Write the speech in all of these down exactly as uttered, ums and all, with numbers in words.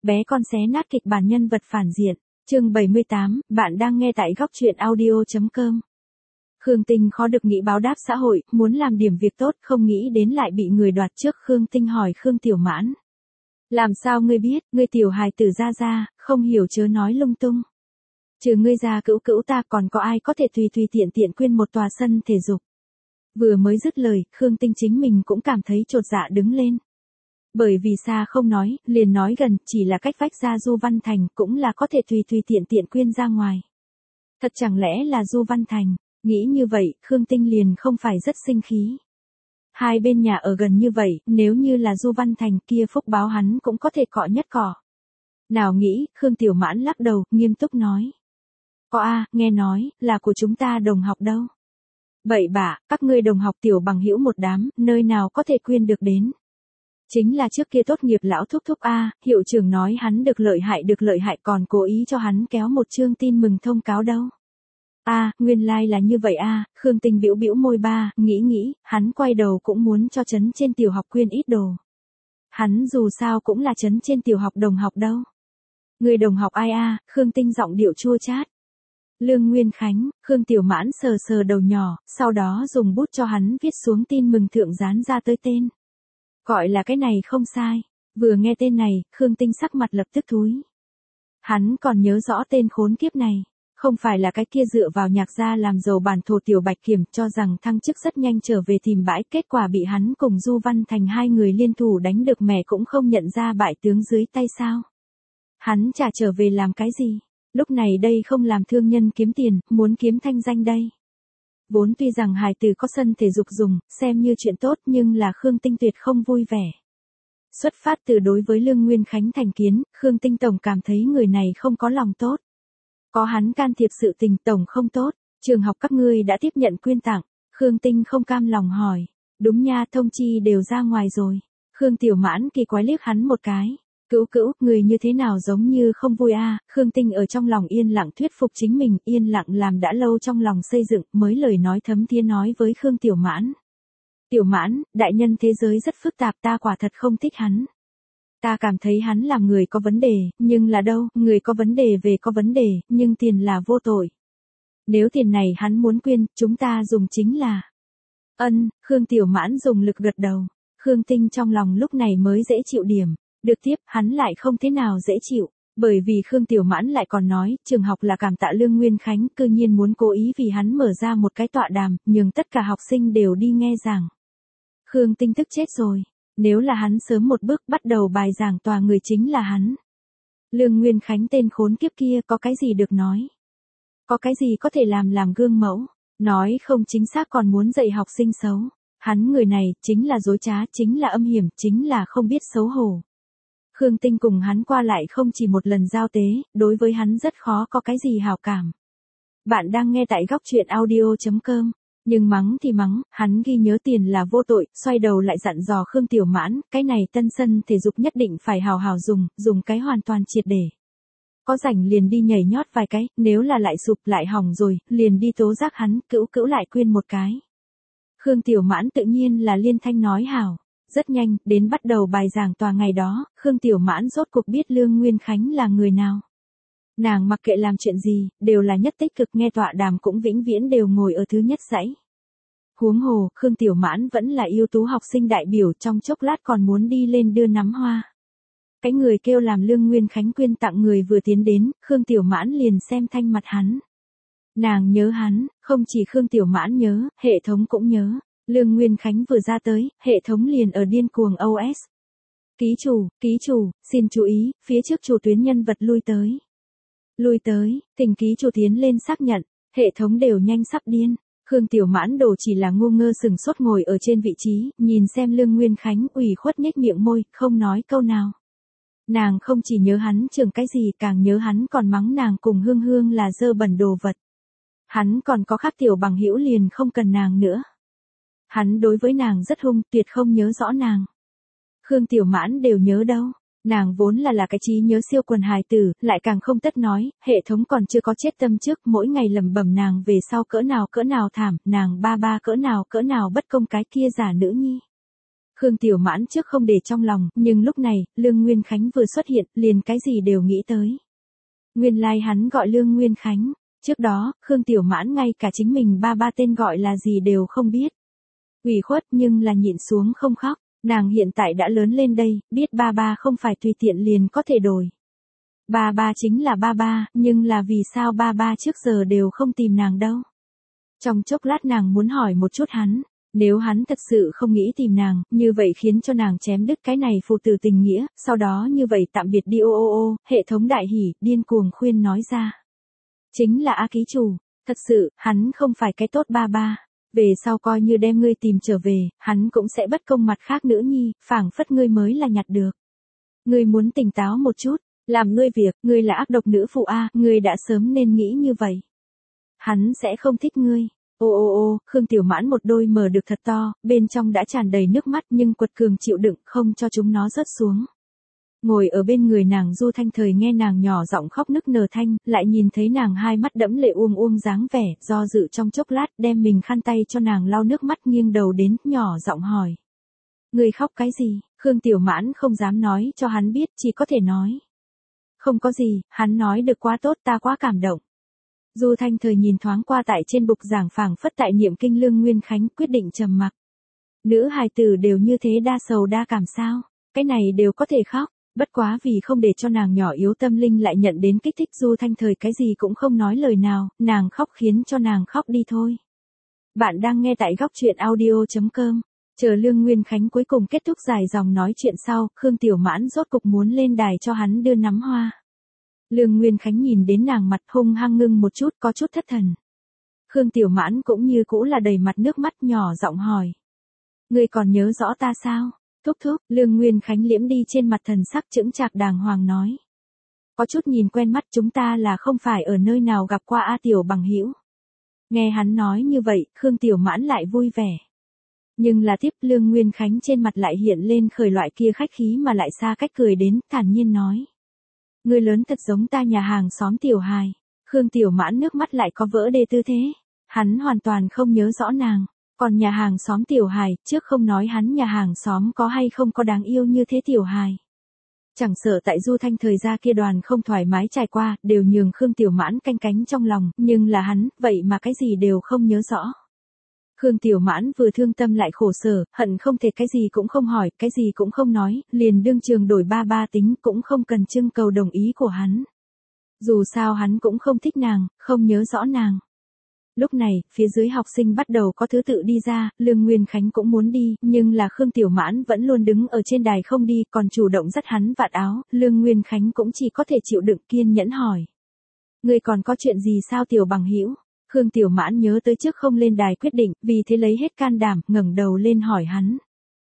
Bé con xé nát kịch bản nhân vật phản diện. Chương bảy mươi tám, bạn đang nghe tại góc truyện audio chấm com. Khương Tinh khó được nghĩ báo đáp xã hội, muốn làm điểm việc tốt, không nghĩ đến lại bị người đoạt trước. Khương Tinh hỏi Khương Tiểu Mãn. Làm sao ngươi biết, ngươi tiểu hài tử ra ra, không hiểu chớ nói lung tung. Trừ ngươi ra cữu cữu ta còn có ai có thể tùy tùy tiện tiện quyên một tòa sân thể dục. Vừa mới dứt lời, Khương Tinh chính mình cũng cảm thấy chột dạ đứng lên. Bởi vì xa không nói, liền nói gần, chỉ là cách vách ra Du Văn Thành cũng là có thể tùy tùy tiện tiện quyên ra ngoài. Thật chẳng lẽ là Du Văn Thành, nghĩ như vậy, Khương Tinh liền không phải rất sinh khí. Hai bên nhà ở gần như vậy, nếu như là Du Văn Thành kia phúc báo hắn cũng có thể cọ nhất cỏ. Nào nghĩ, Khương Tiểu Mãn lắc đầu, nghiêm túc nói. Có a, nghe nói, là của chúng ta đồng học đâu. Bậy bạ, các ngươi đồng học tiểu bằng hữu một đám, nơi nào có thể quyên được đến. Chính là trước kia tốt nghiệp lão thúc thúc A, hiệu trưởng nói hắn được lợi hại được lợi hại còn cố ý cho hắn kéo một chương tin mừng thông cáo đâu. A, nguyên lai like là như vậy A, Khương Tinh bĩu bĩu môi ba, nghĩ nghĩ, hắn quay đầu cũng muốn cho trấn trên tiểu học quyên ít đồ. Hắn dù sao cũng là trấn trên tiểu học đồng học đâu. Người đồng học ai A, Khương Tinh giọng điệu chua chát. Lương Nguyên Khánh, Khương Tiểu Mãn sờ sờ đầu nhỏ, sau đó dùng bút cho hắn viết xuống tin mừng thượng dán ra tới tên. Gọi là cái này không sai, vừa nghe tên này, Khương Tinh sắc mặt lập tức thúi. Hắn còn nhớ rõ tên khốn kiếp này, không phải là cái kia dựa vào nhạc gia làm giàu bản thổ Tiểu Bạch Kiểm cho rằng thăng chức rất nhanh trở về tìm bãi, kết quả bị hắn cùng Du Văn Thành hai người liên thủ đánh được mẹ cũng không nhận ra bại tướng dưới tay sao. Hắn chả trở về làm cái gì, lúc này đây không làm thương nhân kiếm tiền, muốn kiếm thanh danh đây. Vốn tuy rằng hài tử có sân thể dục dùng, xem như chuyện tốt nhưng là Khương Tinh tuyệt không vui vẻ. Xuất phát từ đối với Lương Nguyên Khánh thành kiến, Khương Tinh tổng cảm thấy người này không có lòng tốt. Có hắn can thiệp sự tình tổng không tốt, trường học các ngươi đã tiếp nhận quyên tặng, Khương Tinh không cam lòng hỏi. Đúng nha, thông chi đều ra ngoài rồi. Khương Tiểu Mãn kỳ quái liếc hắn một cái. Cữu cữu, người như thế nào giống như không vui a à? Khương Tinh ở trong lòng yên lặng thuyết phục chính mình, yên lặng làm đã lâu trong lòng xây dựng, mới lời nói thấm thía nói với Khương Tiểu Mãn. Tiểu Mãn, đại nhân thế giới rất phức tạp, ta quả thật không thích hắn. Ta cảm thấy hắn làm người có vấn đề, nhưng là đâu, người có vấn đề về có vấn đề, nhưng tiền là vô tội. Nếu tiền này hắn muốn quyên, chúng ta dùng chính là. Ân, Khương Tiểu Mãn dùng lực gật đầu. Khương Tinh trong lòng lúc này mới dễ chịu điểm. Được tiếp, hắn lại không thế nào dễ chịu, bởi vì Khương Tiểu Mãn lại còn nói, trường học là cảm tạ Lương Nguyên Khánh, cư nhiên muốn cố ý vì hắn mở ra một cái tọa đàm, nhường tất cả học sinh đều đi nghe giảng. Khương Tinh tức chết rồi, nếu là hắn sớm một bước bắt đầu bài giảng tòa người chính là hắn. Lương Nguyên Khánh tên khốn kiếp kia có cái gì được nói? Có cái gì có thể làm làm gương mẫu? Nói không chính xác còn muốn dạy học sinh xấu. Hắn người này, chính là dối trá, chính là âm hiểm, chính là không biết xấu hổ. Khương Tinh cùng hắn qua lại không chỉ một lần giao tế, đối với hắn rất khó có cái gì hảo cảm. Bạn đang nghe tại góc truyện audio chấm com, nhưng mắng thì mắng, hắn ghi nhớ tiền là vô tội, xoay đầu lại dặn dò Khương Tiểu Mãn, cái này tân sân thể dục nhất định phải hào hào dùng, dùng cái hoàn toàn triệt để. Có rảnh liền đi nhảy nhót vài cái, nếu là lại sụp lại hỏng rồi, liền đi tố giác hắn, cữu cữu lại quyên một cái. Khương Tiểu Mãn tự nhiên là liên thanh nói hảo. Rất nhanh, đến bắt đầu bài giảng tòa ngày đó, Khương Tiểu Mãn rốt cuộc biết Lương Nguyên Khánh là người nào. Nàng mặc kệ làm chuyện gì, đều là nhất tích cực, nghe tọa đàm cũng vĩnh viễn đều ngồi ở thứ nhất dãy. Huống hồ, Khương Tiểu Mãn vẫn là ưu tú học sinh đại biểu, trong chốc lát còn muốn đi lên đưa nắm hoa. Cái người kêu làm Lương Nguyên Khánh quyên tặng người vừa tiến đến, Khương Tiểu Mãn liền xem thanh mặt hắn. Nàng nhớ hắn, không chỉ Khương Tiểu Mãn nhớ, hệ thống cũng nhớ. Lương Nguyên Khánh vừa ra tới, hệ thống liền ở điên cuồng ô ét. Ký chủ, ký chủ, xin chú ý, phía trước chủ tuyến nhân vật lui tới. Lui tới, thỉnh ký chủ tiến lên xác nhận, hệ thống đều nhanh sắp điên. Khương Tiểu Mãn đồ chỉ là ngu ngơ sừng sốt ngồi ở trên vị trí, nhìn xem Lương Nguyên Khánh ủy khuất nhếch miệng môi, không nói câu nào. Nàng không chỉ nhớ hắn trường cái gì, càng nhớ hắn còn mắng nàng cùng Hương Hương là dơ bẩn đồ vật. Hắn còn có khác tiểu bằng hữu liền không cần nàng nữa. Hắn đối với nàng rất hung, tuyệt không nhớ rõ nàng. Khương Tiểu Mãn đều nhớ đâu, nàng vốn là là cái trí nhớ siêu quần hài tử, lại càng không tất nói, hệ thống còn chưa có chết tâm trước, mỗi ngày lẩm bẩm nàng về sau cỡ nào cỡ nào thảm, nàng ba ba cỡ nào cỡ nào bất công cái kia giả nữ nhi. Khương Tiểu Mãn trước không để trong lòng, nhưng lúc này, Lương Nguyên Khánh vừa xuất hiện, liền cái gì đều nghĩ tới. Nguyên lai like hắn gọi Lương Nguyên Khánh, trước đó, Khương Tiểu Mãn ngay cả chính mình ba ba tên gọi là gì đều không biết. Ủy khuất nhưng là nhịn xuống không khóc, nàng hiện tại đã lớn lên đây, biết ba ba không phải tùy tiện liền có thể đổi. Ba ba chính là ba ba, nhưng là vì sao ba ba trước giờ đều không tìm nàng đâu. Trong chốc lát nàng muốn hỏi một chút hắn, nếu hắn thật sự không nghĩ tìm nàng, như vậy khiến cho nàng chém đứt cái này phụ tử tình nghĩa, sau đó như vậy tạm biệt đi ô ô ô, hệ thống đại hỉ, điên cuồng khuyên nói ra. Chính là A ký chủ, thật sự, hắn không phải cái tốt ba ba. Về sau coi như đem ngươi tìm trở về, hắn cũng sẽ bất công mặt khác nữ nhi, phảng phất ngươi mới là nhặt được. Ngươi muốn tỉnh táo một chút, làm ngươi việc, ngươi là ác độc nữ phụ A, ngươi đã sớm nên nghĩ như vậy. Hắn sẽ không thích ngươi. Ô ô ô, Khương Tiểu Mãn một đôi mở được thật to, bên trong đã tràn đầy nước mắt nhưng quật cường chịu đựng không cho chúng nó rớt xuống. Ngồi ở bên người nàng Du Thanh Thời nghe nàng nhỏ giọng khóc nức nở thanh, lại nhìn thấy nàng hai mắt đẫm lệ uông uông dáng vẻ, do dự trong chốc lát đem mình khăn tay cho nàng lau nước mắt nghiêng đầu đến, nhỏ giọng hỏi. Người khóc cái gì? Khương Tiểu Mãn không dám nói cho hắn biết, chỉ có thể nói. Không có gì, hắn nói được quá tốt, ta quá cảm động. Du Thanh Thời nhìn thoáng qua tại trên bục giảng phảng phất tại niệm kinh Lương Nguyên Khánh, quyết định trầm mặc. Nữ hài tử đều như thế đa sầu đa cảm sao? Cái này đều có thể khóc. Bất quá vì không để cho nàng nhỏ yếu tâm linh lại nhận đến kích thích, Du Thanh Thời cái gì cũng không nói lời nào, nàng khóc khiến cho nàng khóc đi thôi. Bạn đang nghe tại góc truyện audio chấm com. Chờ Lương Nguyên Khánh cuối cùng kết thúc dài dòng nói chuyện sau, Khương Tiểu Mãn rốt cục muốn lên đài cho hắn đưa nắm hoa. Lương Nguyên Khánh nhìn đến nàng mặt hung hăng ngưng một chút, có chút thất thần. Khương Tiểu Mãn cũng như cũ là đầy mặt nước mắt, nhỏ giọng hỏi. Ngươi còn nhớ rõ ta sao? Thúc thúc, Lương Nguyên Khánh liễm đi trên mặt thần sắc chững chạc đàng hoàng nói. Có chút nhìn quen mắt, chúng ta là không phải ở nơi nào gặp qua A Tiểu bằng hữu. Nghe hắn nói như vậy, Khương Tiểu Mãn lại vui vẻ. Nhưng là tiếp Lương Nguyên Khánh trên mặt lại hiện lên khởi loại kia khách khí mà lại xa cách cười đến, thản nhiên nói. Người lớn thật giống ta nhà hàng xóm Tiểu hài. Khương Tiểu Mãn nước mắt lại có vỡ đê tư thế. Hắn hoàn toàn không nhớ rõ nàng. Còn nhà hàng xóm Tiểu hài, trước không nói hắn nhà hàng xóm có hay không có đáng yêu như thế Tiểu hài. Chẳng sợ tại Du Thanh Thời gia kia đoàn không thoải mái trải qua, đều nhường Khương Tiểu Mãn canh cánh trong lòng, nhưng là hắn, vậy mà cái gì đều không nhớ rõ. Khương Tiểu Mãn vừa thương tâm lại khổ sở, hận không thể cái gì cũng không hỏi, cái gì cũng không nói, liền đương trường đổi ba ba tính cũng không cần trưng cầu đồng ý của hắn. Dù sao hắn cũng không thích nàng, không nhớ rõ nàng. Lúc này, phía dưới học sinh bắt đầu có thứ tự đi ra, Lương Nguyên Khánh cũng muốn đi, nhưng là Khương Tiểu Mãn vẫn luôn đứng ở trên đài không đi, còn chủ động dắt hắn vạt áo, Lương Nguyên Khánh cũng chỉ có thể chịu đựng kiên nhẫn hỏi. Người còn có chuyện gì sao Tiểu bằng hữu? Khương Tiểu Mãn nhớ tới trước không lên đài quyết định, vì thế lấy hết can đảm, ngẩng đầu lên hỏi hắn.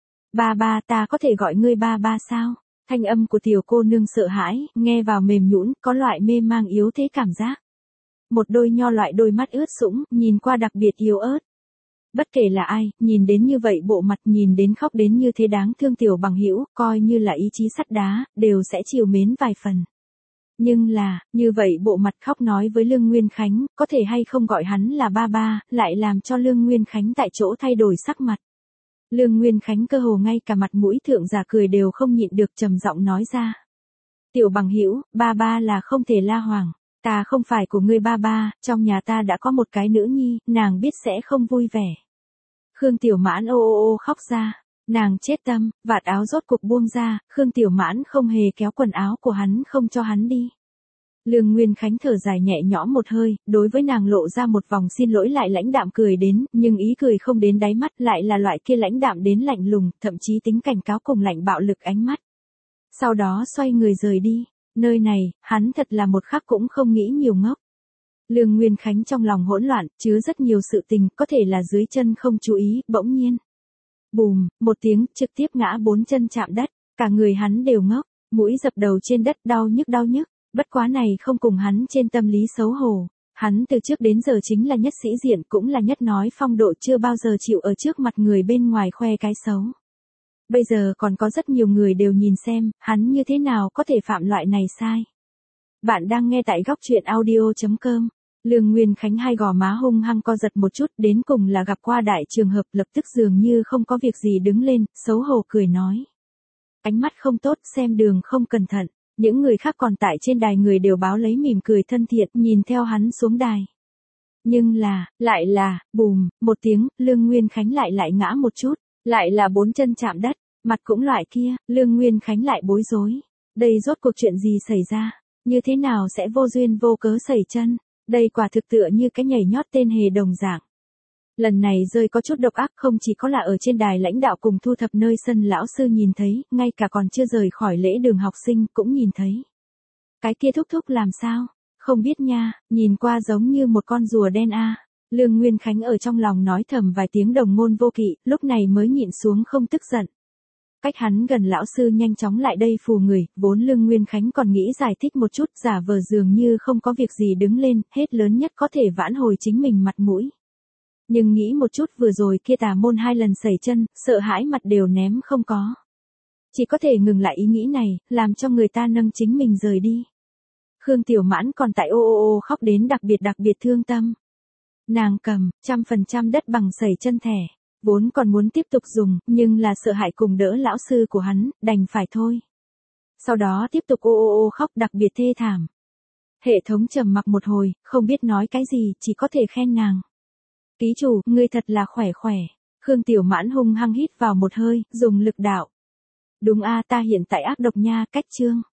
Ba ba, ta có thể gọi ngươi ba ba sao? Thanh âm của tiểu cô nương sợ hãi, nghe vào mềm nhũn, có loại mê mang yếu thế cảm giác. Một đôi nho loại đôi mắt ướt sũng, nhìn qua đặc biệt yếu ớt. Bất kể là ai, nhìn đến như vậy bộ mặt, nhìn đến khóc đến như thế đáng thương tiểu bằng hữu, coi như là ý chí sắt đá, đều sẽ chiều mến vài phần. Nhưng là, như vậy bộ mặt khóc nói với Lương Nguyên Khánh, có thể hay không gọi hắn là ba ba, lại làm cho Lương Nguyên Khánh tại chỗ thay đổi sắc mặt. Lương Nguyên Khánh cơ hồ ngay cả mặt mũi thượng giả cười đều không nhịn được, trầm giọng nói ra. Tiểu bằng hữu, ba ba là không thể la hoàng. Ta không phải của ngươi ba ba, trong nhà ta đã có một cái nữ nhi, nàng biết sẽ không vui vẻ. Khương Tiểu Mãn ô ô ô khóc ra, nàng chết tâm, vạt áo rốt cục buông ra, Khương Tiểu Mãn không hề kéo quần áo của hắn không cho hắn đi. Lương Nguyên Khánh thở dài nhẹ nhõm một hơi, đối với nàng lộ ra một vòng xin lỗi lại lãnh đạm cười đến, nhưng ý cười không đến đáy mắt, lại là loại kia lãnh đạm đến lạnh lùng, thậm chí tính cảnh cáo cùng lạnh bạo lực ánh mắt. Sau đó xoay người rời đi. Nơi này, hắn thật là một khắc cũng không nghĩ nhiều ngốc. Lương Nguyên Khánh trong lòng hỗn loạn, chứa rất nhiều sự tình, có thể là dưới chân không chú ý, bỗng nhiên. Bùm, một tiếng, trực tiếp ngã bốn chân chạm đất, cả người hắn đều ngốc, mũi dập đầu trên đất, đau nhức đau nhức, bất quá này không cùng hắn trên tâm lý xấu hổ. Hắn từ trước đến giờ chính là nhất sĩ diện, cũng là nhất nói phong độ, chưa bao giờ chịu ở trước mặt người bên ngoài khoe cái xấu. Bây giờ còn có rất nhiều người đều nhìn xem, hắn như thế nào có thể phạm loại này sai. Bạn đang nghe tại góc truyện audio chấm com. Lương Nguyên Khánh hai gò má hung hăng co giật một chút, đến cùng là gặp qua đại trường hợp, lập tức dường như không có việc gì đứng lên, xấu hổ cười nói. Ánh mắt không tốt, xem đường không cẩn thận. Những người khác còn tại trên đài người đều báo lấy mỉm cười thân thiện, nhìn theo hắn xuống đài. Nhưng là, lại là, bùm, một tiếng, Lương Nguyên Khánh lại lại ngã một chút, lại là bốn chân chạm đất, mặt cũng loại kia, Lương Nguyên Khánh lại bối rối. Đây rốt cuộc chuyện gì xảy ra? Như thế nào sẽ vô duyên vô cớ sẩy chân? Đây quả thực tựa như cái nhảy nhót tên hề đồng dạng. Lần này rơi có chút độc ác, không chỉ có là ở trên đài lãnh đạo cùng thu thập nơi sân lão sư nhìn thấy, ngay cả còn chưa rời khỏi lễ đường học sinh cũng nhìn thấy. Cái kia thúc thúc làm sao? Không biết nha, nhìn qua giống như một con rùa đen a. Lương Nguyên Khánh ở trong lòng nói thầm vài tiếng đồng ngôn vô kỵ, lúc này mới nhịn xuống không tức giận. Cách hắn gần lão sư nhanh chóng lại đây phù người, vốn Lương Nguyên Khánh còn nghĩ giải thích một chút, giả vờ dường như không có việc gì đứng lên, hết lớn nhất có thể vãn hồi chính mình mặt mũi. Nhưng nghĩ một chút vừa rồi kia tà môn hai lần sẩy chân, sợ hãi mặt đều ném không có. Chỉ có thể ngừng lại ý nghĩ này, làm cho người ta nâng chính mình rời đi. Khương Tiểu Mãn còn tại ô ô ô khóc đến đặc biệt đặc biệt thương tâm. Nàng cầm, trăm phần trăm đất bằng sẩy chân thẻ. Vốn còn muốn tiếp tục dùng, nhưng là sợ hãi cùng đỡ lão sư của hắn, đành phải thôi. Sau đó tiếp tục ô ô ô khóc đặc biệt thê thảm. Hệ thống trầm mặc một hồi, không biết nói cái gì, chỉ có thể khen nàng. Ký chủ, ngươi thật là khỏe khỏe. Khương Tiểu Mãn hung hăng hít vào một hơi, dùng lực đạo. Đúng a, ta hiện tại ác độc nha, cách chương.